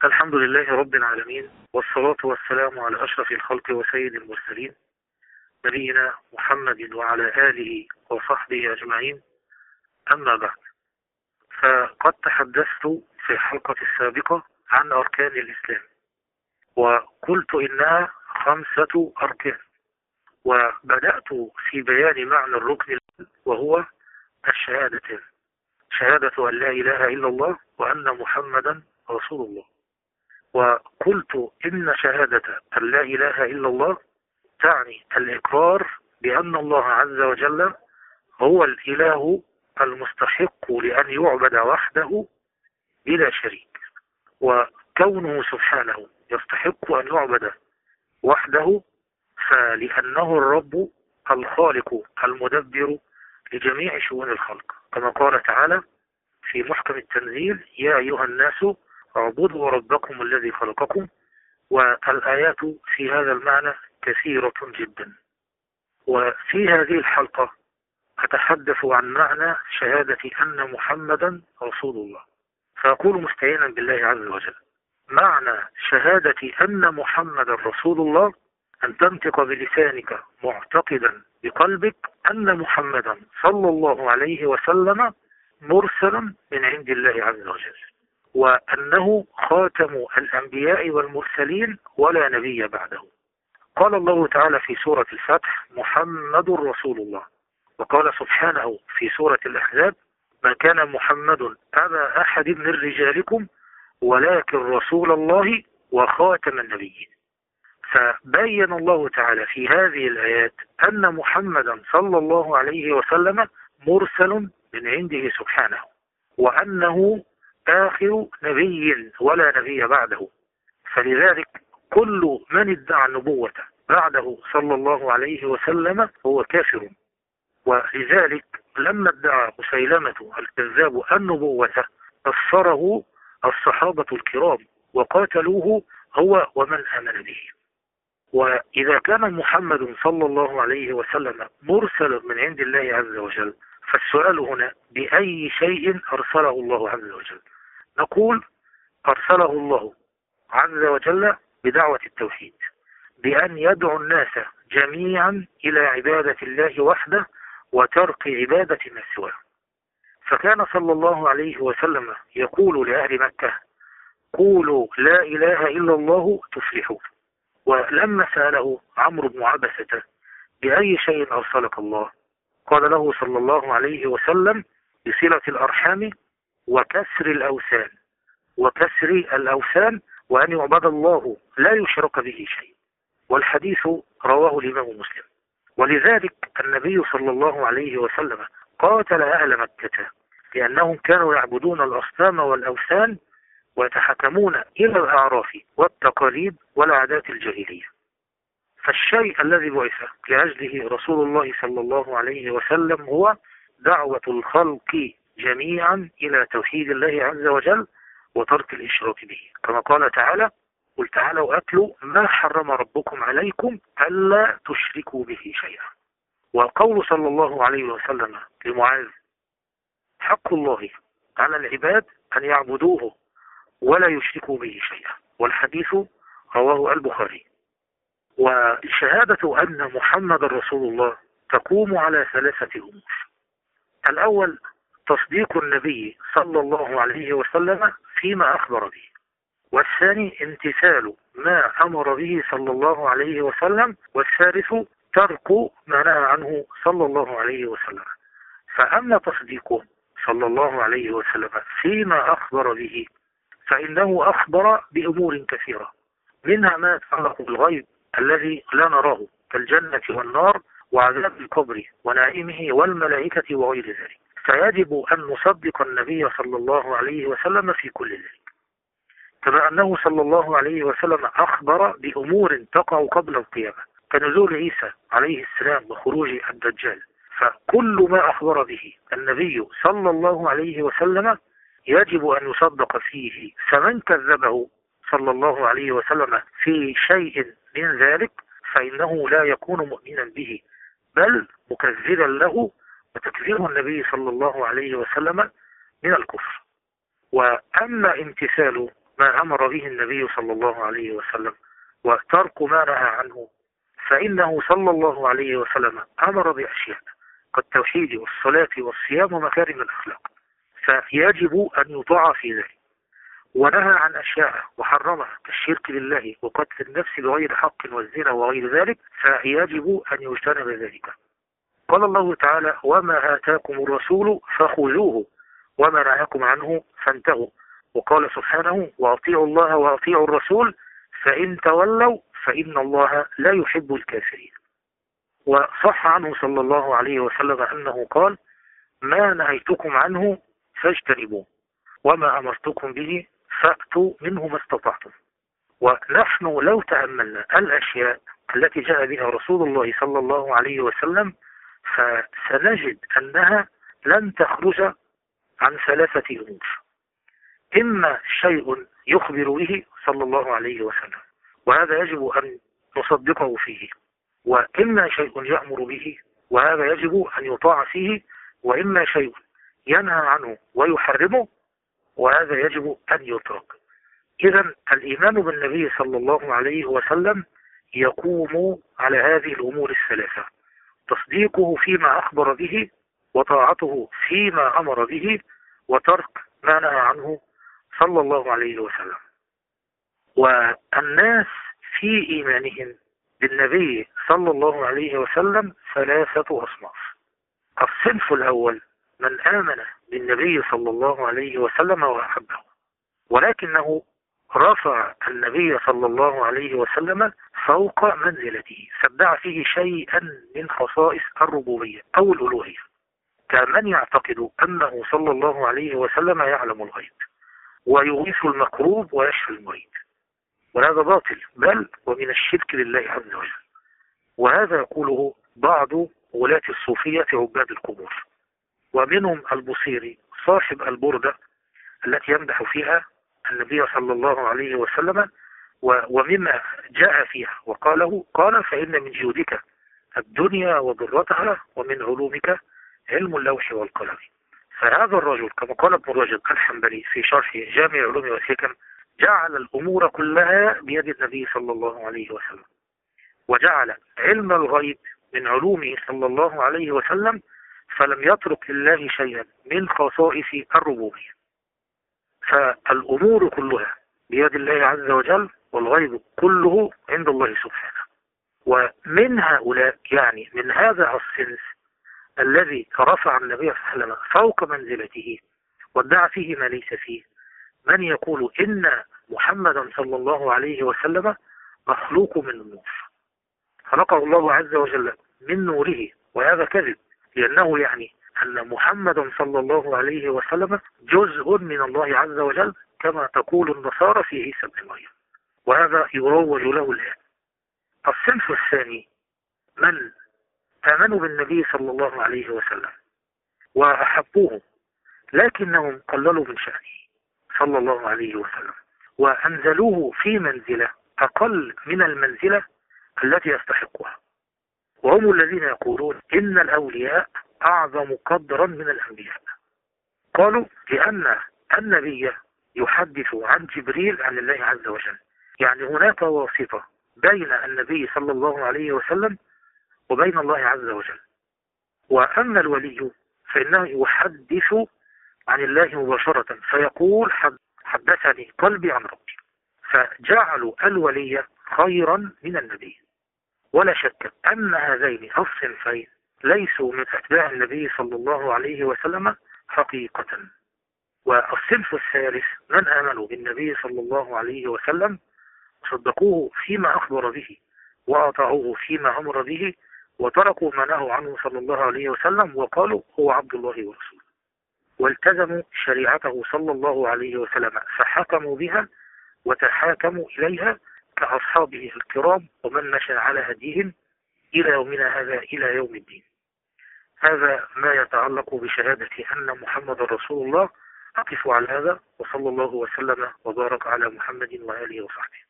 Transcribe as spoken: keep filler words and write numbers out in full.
الحمد لله رب العالمين، والصلاة والسلام على أشرف الخلق وسيد المرسلين، نبينا محمد وعلى آله وصحبه أجمعين. أما بعد، فقد تحدثت في الحلقة السابقة عن أركان الإسلام، وقلت إنها خمسة أركان، وبدأت في بيان معنى الركن وهو الشهادتين: شهادة أن لا إله إلا الله وأن محمدا رسول الله. وقلت إن شهادة أن لا إله إلا الله تعني الإقرار بأن الله عز وجل هو الإله المستحق لأن يعبد وحده بلا شريك، وكونه سبحانه يستحق أن يعبد وحده فلأنه الرب الخالق المدبر لجميع شؤون الخلق، كما قال تعالى في محكم التنزيل: يا أيها الناس اعبدوا ربكم الذي خلقكم. والآيات في هذا المعنى كثيرة جدا. وفي هذه الحلقة أتحدث عن معنى شهادة أن محمدا رسول الله، فأقول مستعينا بالله عز وجل: معنى شهادة أن محمدا رسول الله أن تنطق بلسانك معتقدا بقلبك أن محمدا صلى الله عليه وسلم مرسل من عند الله عز وجل، وأنه خاتم الأنبياء والمرسلين ولا نبي بعده. قال الله تعالى في سورة الفتح: محمد رسول الله. وقال سبحانه في سورة الأحزاب: ما كان محمد أبا أحد من رجالكم ولكن رسول الله وخاتم النبيين. فبين الله تعالى في هذه الآيات أن محمدا صلى الله عليه وسلم مرسل من عنده سبحانه، وأنه آخر نبي ولا نبي بعده. فلذلك كل من ادعى النبوة بعده صلى الله عليه وسلم هو كافر. ولذلك لما ادعى مسيلمة الكذاب النبوة كفره الصحابة الكرام وقاتلوه هو ومن آمن به. وإذا كان محمد صلى الله عليه وسلم مرسل من عند الله عز وجل، فالسؤال هنا: بأي شيء أرسله الله عز وجل؟ نقول: أرسله الله عز وجل بدعوة التوحيد، بأن يدعو الناس جميعا إلى عبادة الله وحده وترك عبادة ما سواه. فكان صلى الله عليه وسلم يقول لأهل مكة: قولوا لا إله إلا الله تفلحوا. ولما سأله عمرو بن عبسة: بأي شيء أرسلك الله؟ قال له صلى الله عليه وسلم: بصلة الأرحام وكسر الأوثان وكسر الأوثان وأن يعبد الله لا يشرك به شيء. والحديث رواه الإمام مسلم. ولذلك النبي صلى الله عليه وسلم قاتل أهل مكة لأنهم كانوا يعبدون الأصنام والأوثان ويتحكمون إلى الأعراف والتقاليد والعادات الجاهلية. فالشيء الذي بعث لأجله رسول الله صلى الله عليه وسلم هو دعوة الخلق جميعا إلى توحيد الله عز وجل وترك الإشراك به، كما قال تعالى: قل تعالوا أتلوا ما حرم ربكم عليكم ألا تشركوا به شيئا. وقول صلى الله عليه وسلم لمعاذ: حق الله على العباد أن يعبدوه ولا يشركوا به شيئا. والحديث رواه البخاري. وشهادة أن محمد رسول الله تقوم على ثلاثة أمور: الأول تصديق النبي صلى الله عليه وسلم فيما أخبر به، والثاني امتثال ما أمر به صلى الله عليه وسلم، والثالث ترك ما نهى عنه صلى الله عليه وسلم. فأما تصديقه صلى الله عليه وسلم فيما أخبر به فإنه أخبر بأمور كثيرة، منها ما يتعلق بالغيب الذي لا نراه كالجنة والنار وعذاب القبر ونعيمه والملائكة وغير ذلك، فيجب أن نصدق النبي صلى الله عليه وسلم في كل ذلك. كما أنه صلى الله عليه وسلم أخبر بأمور تقع قبل القيامة كنزول عيسى عليه السلام وخروج الدجال. فكل ما أخبر به النبي صلى الله عليه وسلم يجب أن يصدق فيه، فمن كذبه صلى الله عليه وسلم في شيء من ذلك فإنه لا يكون مؤمنا به، بل مكذبا له، وتكذيب النبي صلى الله عليه وسلم من الكفر. وأما امتثال ما أمر به النبي صلى الله عليه وسلم وترك ما نهى عنه، فإنه صلى الله عليه وسلم أمر بأشياء كالتوحيد والصلاة والصيام ومكارم الأخلاق، فيجب أن يطاع في ذلك. ونهى عن أشياء وحرمها كالشرك بالله وقتل النفس بغير حق والزنا وغير ذلك، فيجب أن يجتنب ذلك. قال الله تعالى: وما آتاكم الرسول فخذوه وما نهاكم عنه فانتهوا. وقال سبحانه: وأطيعوا الله وأطيعوا الرسول فإن تولوا فإن الله لا يحب الكافرين. وصح عنه صلى الله عليه وسلم أنه قال: ما نهيتكم عنه فاجتنبوه وما أمرتكم به فأتوا منه ما استطعتم. ونحن لو تأملنا الأشياء التي جاء بها رسول الله صلى الله عليه وسلم فسنجد أنها لن تخرج عن ثلاثة أمور: إما شيء يخبر به صلى الله عليه وسلم وهذا يجب أن نصدقه فيه، وإما شيء يأمر به وهذا يجب أن يطاع فيه، وإما شيء ينهى عنه ويحرمه وهذا يجب أن يترك. إذن الإيمان بالنبي صلى الله عليه وسلم يقوم على هذه الأمور الثلاثة: تصديقه فيما أخبر به، وطاعته فيما أمر به، وترك ما نهى عنه صلى الله عليه وسلم. والناس في إيمانهم بالنبي صلى الله عليه وسلم ثلاثة أصناف. الصنف الأول من آمن بالنبي صلى الله عليه وسلم وأحبه، ولكنه رفع النبي صلى الله عليه وسلم فوق منزلته، فادعى فيه شيئا من خصائص الربوبية أو الألوهية، كمن يعتقد أنه صلى الله عليه وسلم يعلم الغيب ويغيث المكروب ويشفي المريض، وهذا باطل بل ومن الشرك لله عز وجل. وهذا يقوله بعض ولاة الصوفية عباد القبور، ومنهم البصيري صاحب البردة التي يمدح فيها النبي صلى الله عليه وسلم، ومما جاء فيها وقاله قال: فإن من جودك الدنيا وضرتها ومن علومك علم اللوح والقلم. فهذا الرجل كما قال ابن رجب الحنبلي في شرح جامع علوم والحكم جعل الأمور كلها بيد النبي صلى الله عليه وسلم، وجعل علم الغيب من علومه صلى الله عليه وسلم، فلم يترك لله شيئا من خصائص الربوبية. فالأمور كلها بيد الله عز وجل، والغيب كله عند الله سبحانه. ومن هؤلاء يعني من هذا الصنف الذي رفع النبي صلى الله عليه وسلم فوق منزلته وادعى فيه ما ليس فيه من يقول إن محمدا صلى الله عليه وسلم مخلوق من النور، خلقه الله عز وجل من نوره، وهذا كذب، لأنه يعني أن محمدا صلى الله عليه وسلم جزء من الله عز وجل كما تقول النصارى في عيسى ابن مريم، وهذا يروج له الآن. الصنف الثاني من آمنوا بالنبي صلى الله عليه وسلم وأحبوه لكنهم قللوا من شأنه صلى الله عليه وسلم وأنزلوه في منزلة أقل من المنزلة التي يستحقها، وهم الذين يقولون إن الأولياء أعظم قدرا من الأنبياء. قالوا لأن النبي يحدث عن جبريل عن الله عز وجل، يعني هناك واسطة بين النبي صلى الله عليه وسلم وبين الله عز وجل. وأما الولي فإنه يحدث عن الله مباشرة، فيقول حدثني قلبي عن ربي، فجعلوا الولي خيرا من النبي. ولا شك أن هذين الصنفين ليسوا من أتباع النبي صلى الله عليه وسلم حقيقة. والصنف الثالث من آمنوا بالنبي صلى الله عليه وسلم وصدقوه فيما أخبر به وأطاعوه فيما أمر به وتركوا ما نهوا عنه صلى الله عليه وسلم وقالوا هو عبد الله ورسوله، والتزموا شريعته صلى الله عليه وسلم فحكموا بها وتحاكموا إليها كأصحابه الكرام ومن مشى على هديهم إلى يومنا هذا إلى يوم الدين. هذا ما يتعلق بشهادة أن محمد رسول الله. أقف على هذا، وصلى الله وسلم وبارك على محمد وآله وصحبه.